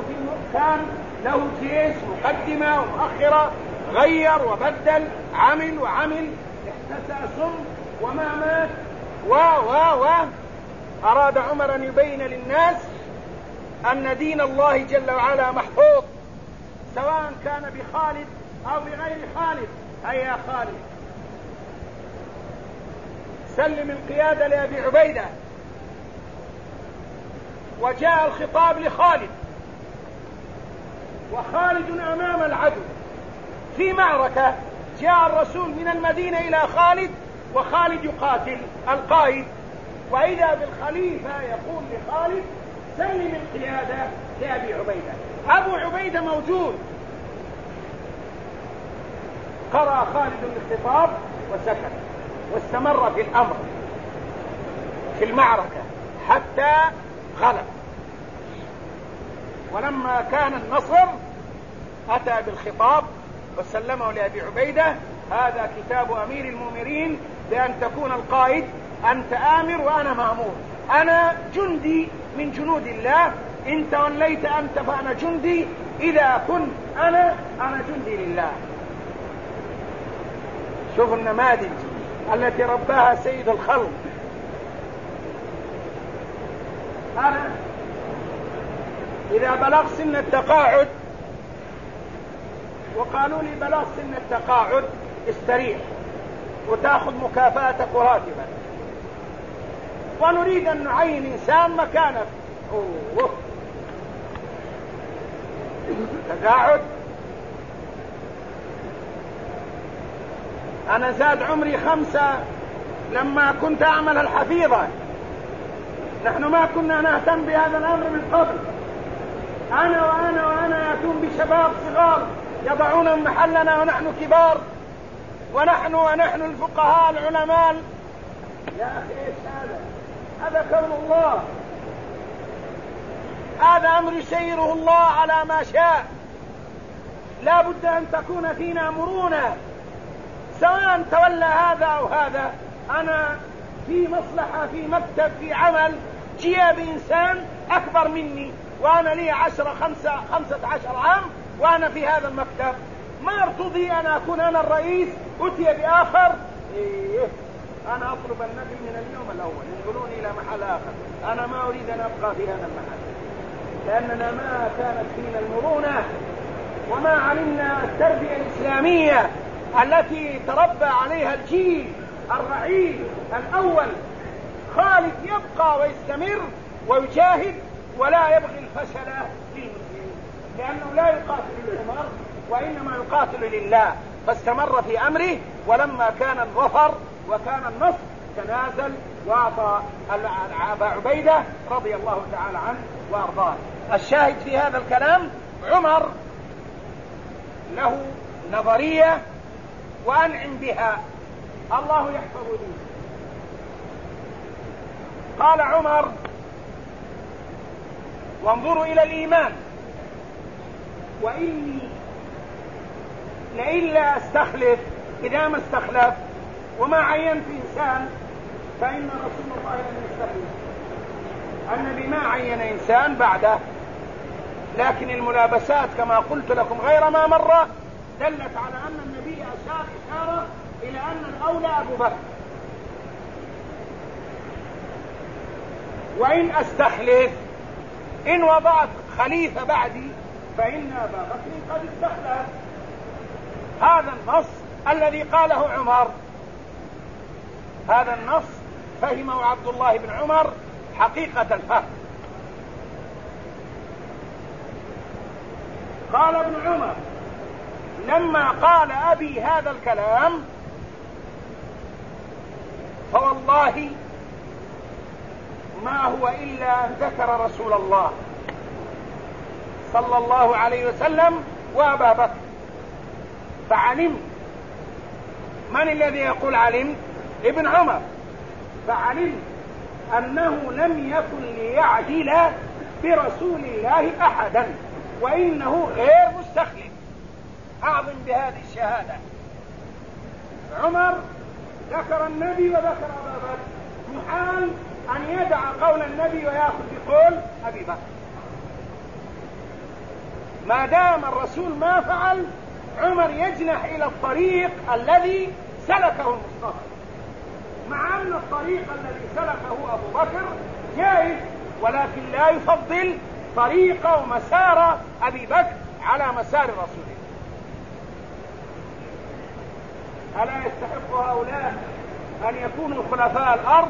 له جيش مقدمة ومؤخرة، غير وبدل، عمل وعمل، احتسى سم وما مات أراد عمر أن يبين للناس أن دين الله جل وعلا محفوظ، سواء كان بخالد أو بغير خالد. هيا خالد سلم القيادة لأبي عبيدة. وجاء الخطاب لخالد، وخالد أمام العدو في معركة. جاء الرسول من المدينة إلى خالد وخالد يقاتل القائد، وإذا بالخليفة يقول لخالد سلم القيادة لأبي عبيدة. أبو عبيدة موجود. قرأ خالد الخطاب وسكت، واستمر في الأمر في المعركة حتى غلب. ولما كان النصر أتى بالخطاب وسلمه لأبي عبيدة. هذا كتاب أمير المؤمنين بأن تكون القائد، أنت آمر وأنا مأمور، أنا جندي من جنود الله، إن توليت أنت فأنا جندي، إذا كنت أنا جندي لله. شوف النماذج التي رباها سيد الخلق. أنا إذا بلغ سن التقاعد وقالوا لي بلغ سن التقاعد استريح وتأخذ مكافأتك وراتبا، ونريد أن نعين إنسان مكانك، تقاعد. أنا زاد عمري 5 لما كنت أعمل الحفيظة. نحن ما كنا نهتم بهذا الأمر من قبل. أنا يأتون بشباب صغار يضعون محلنا ونحن كبار، ونحن الفقهاء العلماء. يا أخي إيش هذا كون الله، هذا أمر يسيره الله على ما شاء. لا بد أن تكون فينا مرونة، سواء تولى هذا أو هذا. أنا في مصلحة، في مكتب، في عمل، جاء بإنسان أكبر مني وأنا لي 15 عام وأنا في هذا المكتب، ما ارتضي أن أكون أنا الرئيس أتي بآخر. أنا أطلب النقل من اليوم الأول، ينقلوني إلى محل آخر. أنا ما أريد أن أبقى في هذا المحل، لأننا ما كانت فينا المرونة، وما علمنا التربية الإسلامية التي تربى عليها الجيل الرعيل الأول. خالد يبقى ويستمر ويجاهد ولا يبغي الفشل للمسلمين، لأنه لا يقاتل لعمر وإنما يقاتل لله. فاستمر في أمره، ولما كان الظفر وكان النصر تنازل وأعطى أبا عبيدة رضي الله تعالى عنه وأرضاه. الشاهد في هذا الكلام عمر له نظرية وأنعم بها، الله يحفظ دينه. قال عمر: وانظروا إلى الإيمان، وإني لئلا أستخلف إذا ما استخلف وما عينت إنسان فإن رسول الله لم يستخلف. النبي ما عين إنسان بعده، لكن الملابسات كما قلت لكم غير ما مرة دلت على أن النبي أشار إشارة إلى أن الأولى أبو بكر. وإن أستخلف، إن وضعت خليفة بعدي فإن أبا بكر قد استخلف. هذا النص الذي قاله عمر، هذا النص فهمه عبد الله بن عمر حقيقة الفهم. قال ابن عمر: لما قال أبي هذا الكلام فوالله ما هو إلا أن ذكر رسول الله صلى الله عليه وسلم وأبا بكر، فعلمت. من الذي يقول علمت؟ ابن عمر. فعلمت أنه لم يكن ليعدل برسول الله أحدا، وإنه غير مستخلف. أعظم بهذه الشهادة. عمر ذكر النبي وذكر أبا بكر، محال أن يدع قول النبي ويأخذ بقول أبي بكر. ما دام الرسول ما فعل، عمر يجنح إلى الطريق الذي سلكه المصطفى، مع أن الطريق الذي سلكه أبو بكر جائز، ولكن لا يفضل طريق ومسار أبي بكر على مسار رسول الله. ألا يستحق هؤلاء أن يكونوا خلفاء الأرض؟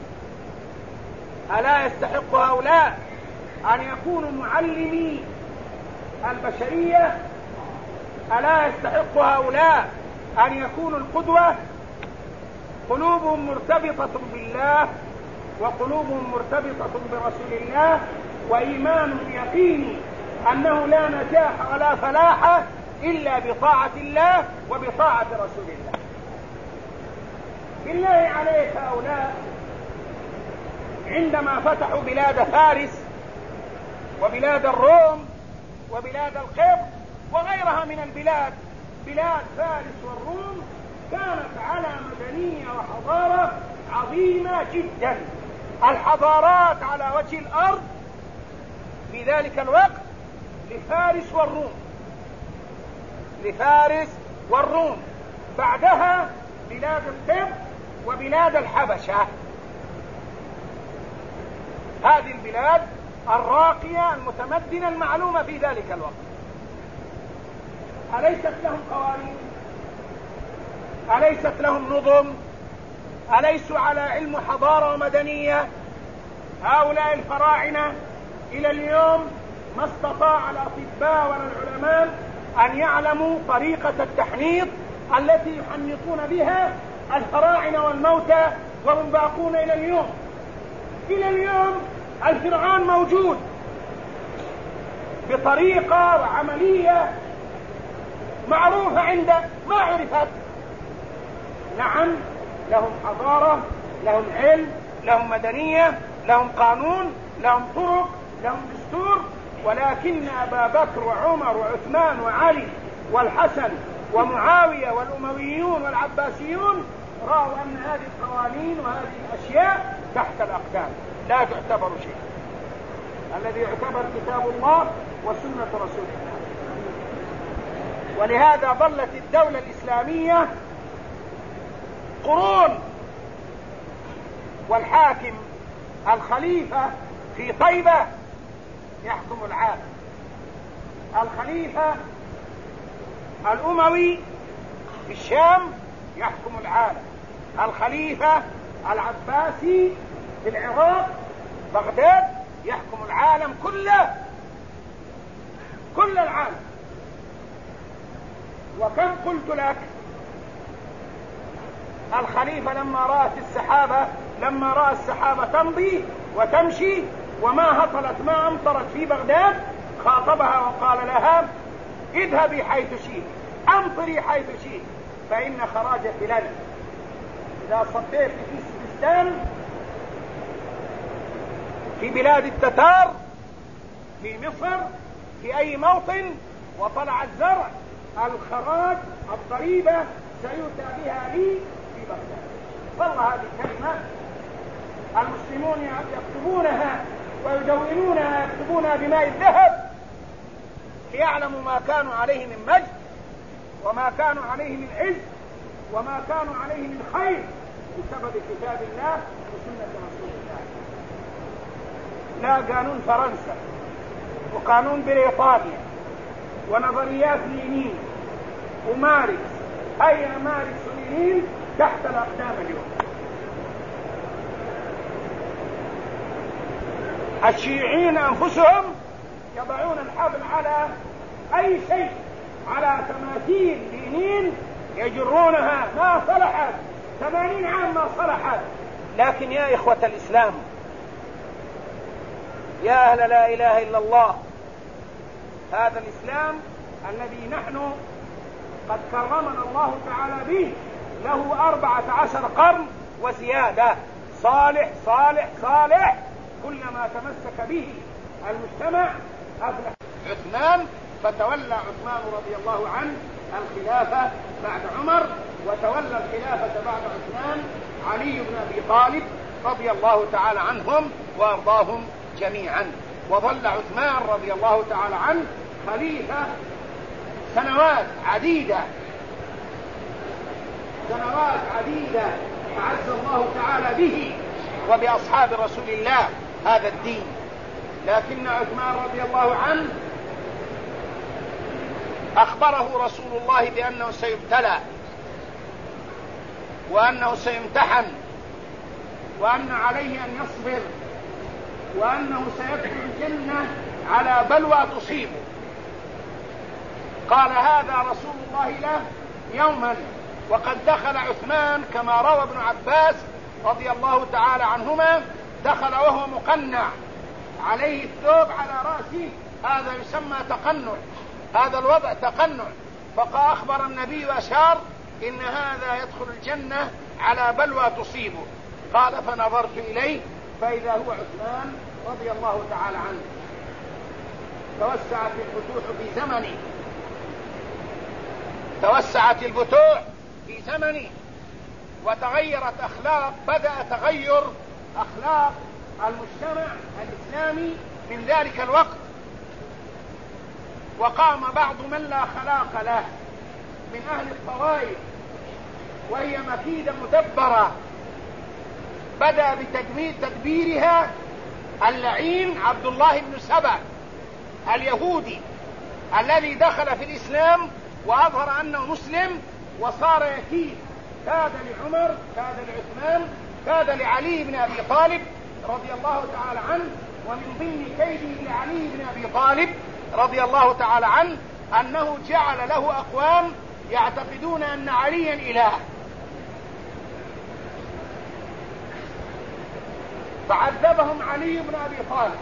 ألا يستحق هؤلاء أن يكونوا معلمي البشرية؟ ألا يستحق هؤلاء أن يكونوا القدوة؟ قلوبهم مرتبطة بالله، وقلوبهم مرتبطة برسول الله، وإيمان يقيني أنه لا نجاح ولا فلاح إلا بطاعة الله وبطاعة رسول الله. بالله عليك هؤلاء عندما فتحوا بلاد فارس وبلاد الروم وبلاد القبط وغيرها من البلاد، بلاد فارس والروم كانت على مدنية وحضارة عظيمة جدا. الحضارات على وجه الأرض في ذلك الوقت لفارس والروم، لفارس والروم، بعدها بلاد القبط وبلاد الحبشة. هذه البلاد الراقية المتمدنة المعلومة في ذلك الوقت. أليست لهم قوانين؟ أليست لهم نظم؟ أليسوا على علم حضارة ومدنية؟ هؤلاء الفراعنة إلى اليوم ما استطاع الأطباء ولا العلماء أن يعلموا طريقة التحنيط التي يحنطون بها الفراعنة والموتى وهم باقون إلى اليوم. إلى اليوم الفرعون موجود بطريقة وعملية معروفة عند ما عرفت. نعم، لهم حضارة، لهم علم، لهم مدنية، لهم قانون، لهم طرق، لهم دستور، ولكن أبا بكر وعمر وعثمان وعلي والحسن ومعاوية والأمويون والعباسيون رأوا أن هذه القوانين وهذه الأشياء تحت الأقدام لا تعتبر شيء. الذي يعتبر كتاب الله وسنة رسول الله. ولهذا ظلت الدولة الإسلامية قرون، والحاكم الخليفة في طيبة يحكم العالم، الخليفة الأموي في الشام يحكم العالم، الخليفة العباسي في العراق بغداد يحكم العالم كله، كل العالم. وكم قلت لك الخليفة لما رأى السحابة تمضي وتمشي وما هطلت ما أمطرت في بغداد، خاطبها وقال لها اذهبي حيث شئت، أمطري حيث شئت، فإن خراجك لنا. إذا صديت في سيستان، في بلاد التتار، في مصر، في أي موطن وطلع الزرع، الخراج الضريبة سيؤتى بها لي في بغداد. والله هذه الكلمة المسلمون يكتبونها ويدونونها، يكتبونها بماء الذهب ليعلموا ما كانوا عليه من مجد، وما كانوا عليه من عز، وما كانوا عليه من خير بسبب كتاب الله وسنة رسول الله. لا قانون فرنسا وقانون بريطانيا ونظريات لينين وماركس، أي ماركس ولينين تحت الأقدام اليوم. الشيوعيين أنفسهم يضعون الحبل على أي شيء على تماثيل دينين يجرونها ما صلحت 80 عام ما صلحت. لكن يا إخوة الإسلام، يا أهل لا إله إلا الله، هذا الإسلام الذي نحن قد كرمنا الله تعالى به له 14 قرن وزيادة، صالح صالح صالح، كلما تمسك به المجتمع أفلح. عثمان، فتولى عثمان رضي الله عنه الخلافة بعد عمر، وتولى الخلافة بعد عثمان علي بن أبي طالب رضي الله تعالى عنهم وأرضاهم جميعا. وظل عثمان رضي الله تعالى عنه خليفة سنوات عديدة أعز الله تعالى به وبأصحاب رسول الله هذا الدين. لكن عثمان رضي الله عنه أخبره رسول الله بأنه سيبتلى وأنه سيمتحن وأن عليه أن يصبر وأنه سيدخل الجنة على بلوى تصيبه. قال هذا رسول الله له يوما، وقد دخل عثمان كما روى ابن عباس رضي الله تعالى عنهما، دخل وهو مقنع عليه الثوب على رأسه، هذا يسمى تقنع، هذا الوضع تقنع. فأخبر النبي وأشار إن هذا يدخل الجنة على بلوى تصيبه. قال فنظرت إليه فإذا هو عثمان رضي الله تعالى عنه. توسعت الفتوح في زمنه وتغيرت أخلاق، بدأ تغير أخلاق المجتمع الإسلامي من ذلك الوقت. وقام بعض من لا خلاق له من أهل الطوائف، وهي مكيدة مدبرة بدأ بتدبيرها اللعين عبد الله بن سبأ اليهودي الذي دخل في الإسلام وأظهر أنه مسلم وصار يكيد، كاد لعمر، كاد لعثمان، كاد لعلي بن أبي طالب رضي الله تعالى عنه. ومن ضمن كيده لعلي بن أبي طالب رضي الله تعالى عنه أنه جعل له أقوام يعتقدون أن عليا إله، فعذبهم علي بن أبي طالب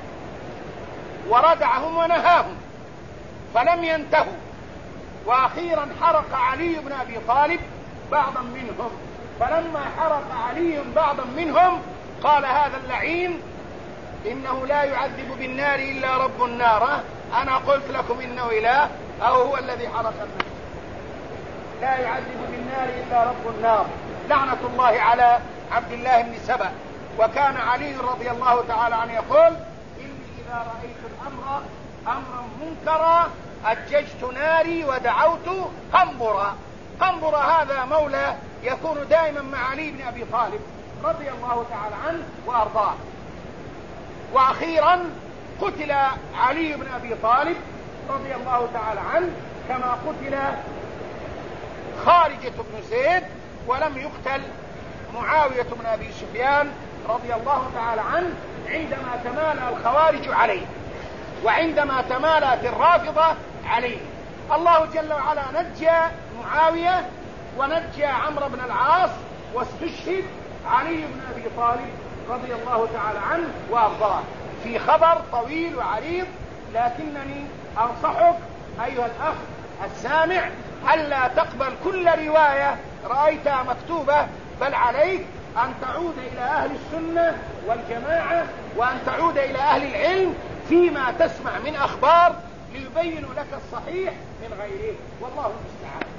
وردعهم ونهاهم فلم ينتهوا، وأخيرا حرق علي بن أبي طالب بعضا منهم. فلما حرق علي بعضا منهم قال هذا اللعين إنه لا يعذب بالنار إلا رب النار، أنا قلت لكم إنه إله أو هو الذي حرق النار، لا يعذب بالنار إلا رب النار، لعنة الله على عبد الله بن سبأ. وكان علي رضي الله تعالى عنه يقول إني إذا رأيت الأمر أمرا منكرا أججت ناري ودعوت قنبرا. قنبرا هذا مولى يكون دائما مع علي بن أبي طالب رضي الله تعالى عنه وأرضاه. وأخيرا قتل علي بن أبي طالب رضي الله تعالى عنه كما قتل خارجة بن زيد، ولم يقتل معاوية بن أبي سفيان رضي الله تعالى عنه عندما تمالأ الخوارج عليه وعندما تمالأت الرافضة عليه. الله جل وعلا نجى معاوية ونجى عمرو بن العاص، واستشهد علي بن أبي طالب رضي الله تعالى عنه وأرضاه. في خبر طويل وعريض، لكنني أنصحك أيها الأخ السامع ألا تقبل كل رواية رأيتها مكتوبة، بل عليك أن تعود إلى أهل السنة والجماعة وأن تعود إلى أهل العلم فيما تسمع من أخبار ليبينوا لك الصحيح من غيره، والله المستعان.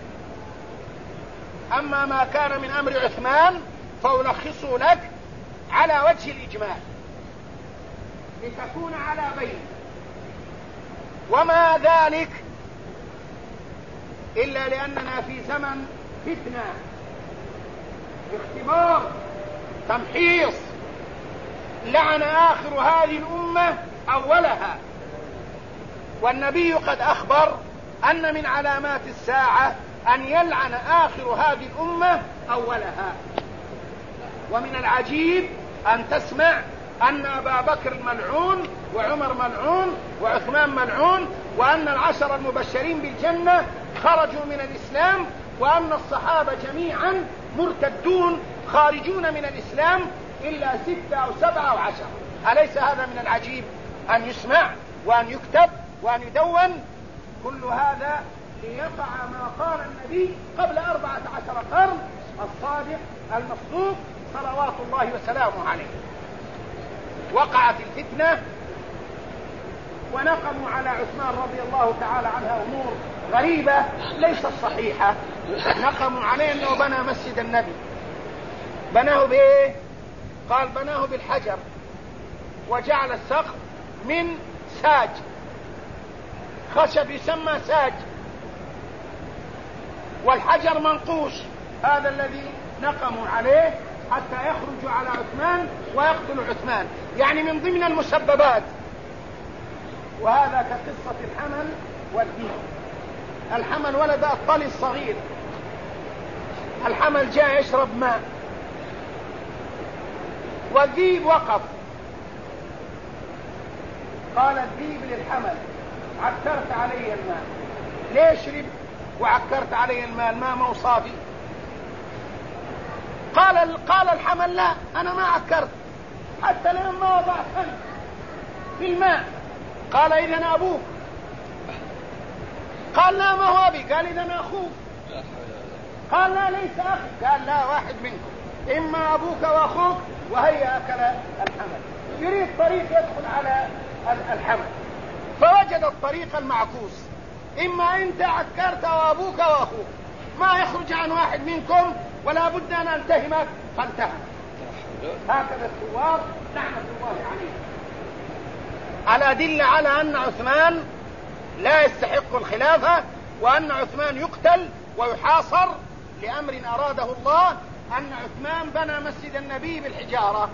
أما ما كان من أمر عثمان فألخصه لك على وجه الإجمال لتكون على بين، وما ذلك إلا لأننا في زمن فتنة، اختبار، تمحيص، لعن آخر هذه الأمة أولها. والنبي قد أخبر أن من علامات الساعة أن يلعن آخر هذه الأمة أولها. ومن العجيب أن تسمع أن أبا بكر ملعون وعمر ملعون وعثمان ملعون، وأن العشر المبشرين بالجنة خرجوا من الإسلام، وأن الصحابة جميعا مرتدون خارجون من الإسلام إلا 6 أو 7 أو 10. أليس هذا من العجيب أن يسمع وأن يكتب وأن يدون؟ كل هذا ليقع ما قال النبي قبل 14 قرن الصادق المصدوق صلوات الله وسلامه عليه. وقعت الفتنة ونقموا على عثمان رضي الله تعالى عنها أمور غريبة ليست صحيحة. نقموا عليه أنه بنى مسجد النبي. بناه بإيه؟ قال بناه بالحجر، وجعل السقف من ساج، خشب يسمى ساج، والحجر منقوش. هذا الذي نقموا عليه حتى يخرجوا على عثمان ويقتلوا عثمان، يعني من ضمن المسببات. وهذا كقصة الحمل والدين. الحمل ولد الطلي الصغير، الحمل جاء يشرب ماء، والذيب وقف. قال الذيب للحمل عكرت علي الماء. ليش شرب وعكرت علي الماء؟ الماء مو صافي. قال الحمل لا، أنا ما عكرت حتى لما وضع فم في الماء. قال إذن أبوك. قال لا، ما هو أبي. قال إذن أخوك. قال لا، ليس أخي. قال لا، واحد منكم، إما أبوك وأخوك. وهيا أكل الحمل. يريد طريق يدخل على الحمل، فوجد الطريق المعكوس، إما أنت عكرت وأبوك وأخوك، ما يخرج عن واحد منكم، ولا بد أن ألتهمك. فالتهم. هكذا الثوار لعنة الله عليه. على دل على أن عثمان لا يستحق الخلافة، وأن عثمان يقتل ويحاصر لأمر أراده الله، أن عثمان بنى مسجد النبي بالحجارة،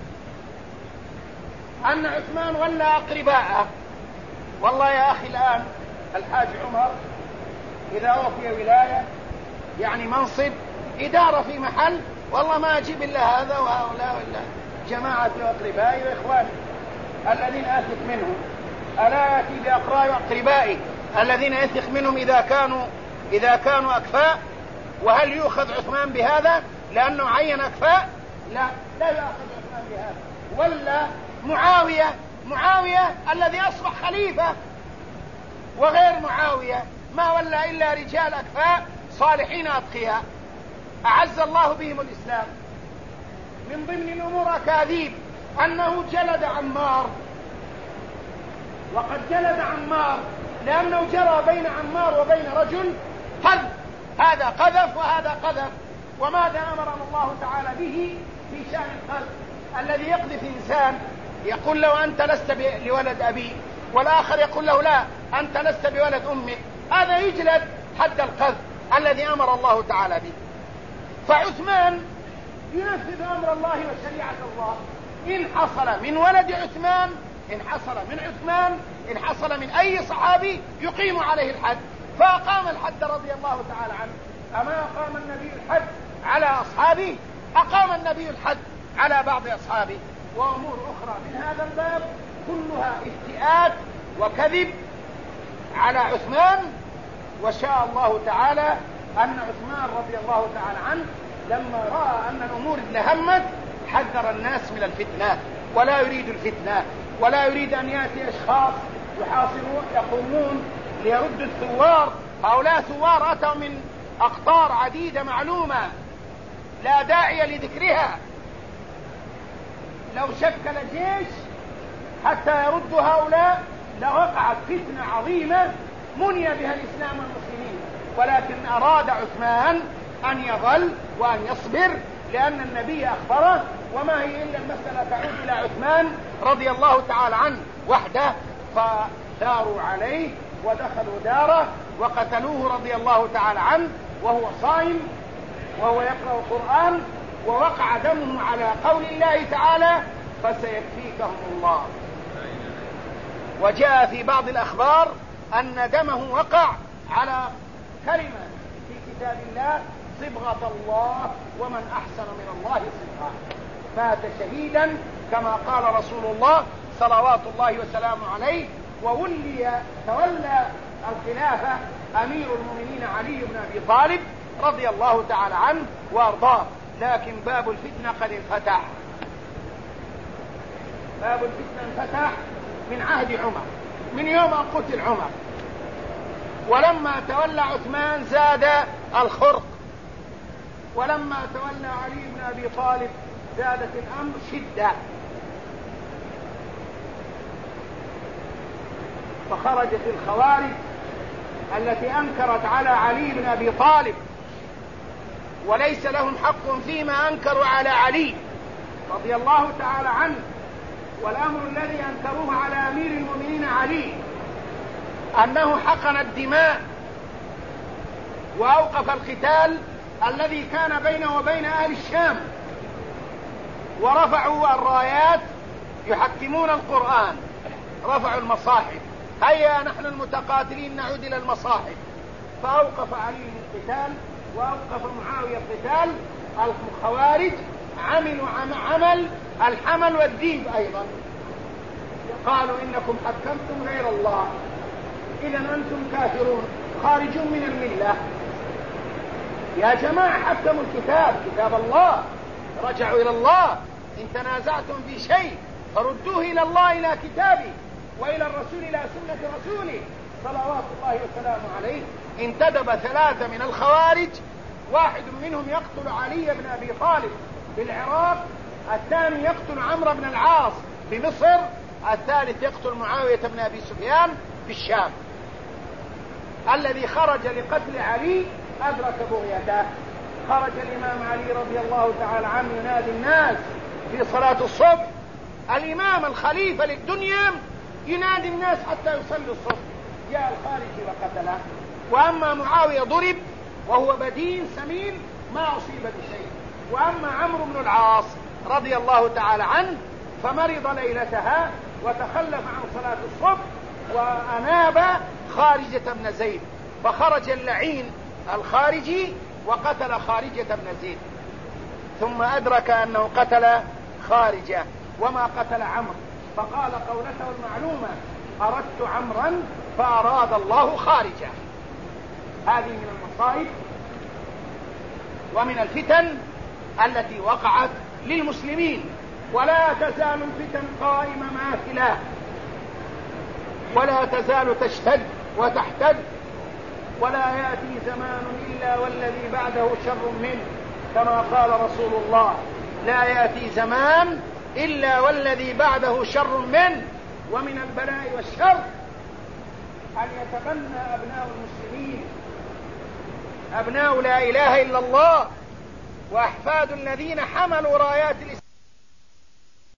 أن عثمان ولى أقرباءه. والله يا أخي الآن الحاج عمر إذا أوفي ولاية، يعني منصب إدارة في محل، والله ما أجيب إلا هذا وهؤلاء وإلا جماعة وأقربائي وإخواني الذين أثق منهم. ألا يأتي بأقربائي الذين أثق منهم إذا كانوا أكفاء؟ وهل يؤخذ عثمان بهذا لأنه عين أكفاء؟ لا يؤخذ عثمان بهذا. ولا معاوية الذي أصبح خليفة، وغير معاوية ما ولا إلا رجال أكفاء صالحين أتقياء أعز الله بهم الإسلام. من ضمن الأمور أكاذيب أنه جلد عمار، وقد جلد عمار لأنه جرى بين عمار وبين رجل قذف. هذا قذف وهذا قذف. وماذا أمرنا الله تعالى به في شأن القذف؟ الذي يقذف إنسان يقول له أنت لست لولد أبي، والآخر يقول له لا أنت لست بولد أمك، هذا يجلد حد القذف الذي أمر الله تعالى به. فعثمان ينفذ أمر الله وشريعة الله. إن حصل من ولد عثمان، إن حصل من عثمان، إن حصل من أي صحابي يقيم عليه الحد. فأقام الحد رضي الله تعالى عنه. أما أقام النبي الحد على أصحابه؟ أقام النبي الحد على بعض أصحابه. وأمور أخرى من هذا الباب كلها افتئات وكذب على عثمان. وشاء الله تعالى أن عثمان رضي الله تعالى عنه لما رأى أن الأمور لهمت حذر الناس من الفتنة، ولا يريد الفتنة، ولا يريد أن يأتي أشخاص يحاصرون يقومون ليردوا الثوار. هؤلاء ثوار أتوا من أقطار عديدة معلومة لا داعي لذكرها. لو شكل جيش حتى يرد هؤلاء لوقعت فتنة عظيمة مني بها الإسلام والمسلمين. ولكن أراد عثمان أن يظل وأن يصبر، لأن النبي أخبره، وما هي إلا المسألة تعود إلى عثمان رضي الله تعالى عنه وحده. فثاروا عليه ودخلوا داره وقتلوه رضي الله تعالى عنه وهو صائم وهو يقرأ القرآن، ووقع دمه على قول الله تعالى فسيكفيكهم الله. وجاء في بعض الأخبار أن دمه وقع على كلمة في كتاب الله صبغة الله ومن أحسن من الله صبغة. مات شهيدا كما قال رسول الله صلوات الله وسلامه عليه. تولى الخلافة أمير المؤمنين علي بن أبي طالب رضي الله تعالى عنه وأرضاه. لكن باب الفتنة قد انفتح، باب الفتنة انفتح من عهد عمر، من يوم أن قتل عمر. ولما تولى عثمان زاد الخرق، ولما تولى علي بن أبي طالب زادت الأمر شدة. فخرجت الخوارج التي أنكرت على علي بن أبي طالب، وليس لهم حق فيما أنكروا على علي رضي الله تعالى عنه. والأمر الذي أنكروه على أمير المؤمنين علي أنه حقن الدماء وأوقف القتال الذي كان بينه وبين أهل الشام، ورفعوا الرايات يحكمون القرآن، رفعوا المصاحف، هيا نحن المتقاتلين نعود إلى المصاحف. فأوقف علي القتال وأوقف معاوية القتال. الخوارج عملوا عمل الحمل والديب أيضا، قالوا إنكم حكمتم غير الله، إذا أنتم كافرون خارجون من الملة. يا جماعة حكموا كتاب الله، رجعوا إلى الله. إن تنازعتم في شيء فردوه إلى الله، إلى كتابه، وإلى الرسول، إلى سنة رسوله صلوات الله وسلامه عليه. انتدب 3 من الخوارج، واحد منهم يقتل علي بن أبي طالب بالعراق، الثاني يقتل عمرو بن العاص بمصر، الثالث يقتل معاوية بن أبي سفيان في الشام. الذي خرج لقتل علي أدرك بغيته. خرج الإمام علي رضي الله تعالى عنه ينادي الناس في صلاة الصبح، الإمام الخليفة للدنيا ينادي الناس حتى يصلي الصبح، جاء الخارجي وقتله. وأما معاوية ضرب وهو بدين سمين ما أصيب بشيء. وأما عمرو بن العاص رضي الله تعالى عنه فمرض ليلتها وتخلف عن صلاة الصبح، وأناب خارجة بن زيد، فخرج اللعين الخارجي وقتل خارجة بن زيد، ثم أدرك أنه قتل خارجة وما قتل عمرو، فقال قولته المعلومة: أردت عمرا فأراد الله خارجة. هذه من المصائب ومن الفتن التي وقعت للمسلمين. ولا تزال الفتن قائمة ماثلة، ولا تزال تشتد وتحتد، ولا يأتي زمان إلا والذي بعده شر منه، كما قال رسول الله: لا يأتي زمان إلا والذي بعده شر منه. ومن البلاء والشر أن يتبنى أبناء المسلمين، أبناء لا إله إلا الله، وأحفاد الذين حملوا رايات الإسلام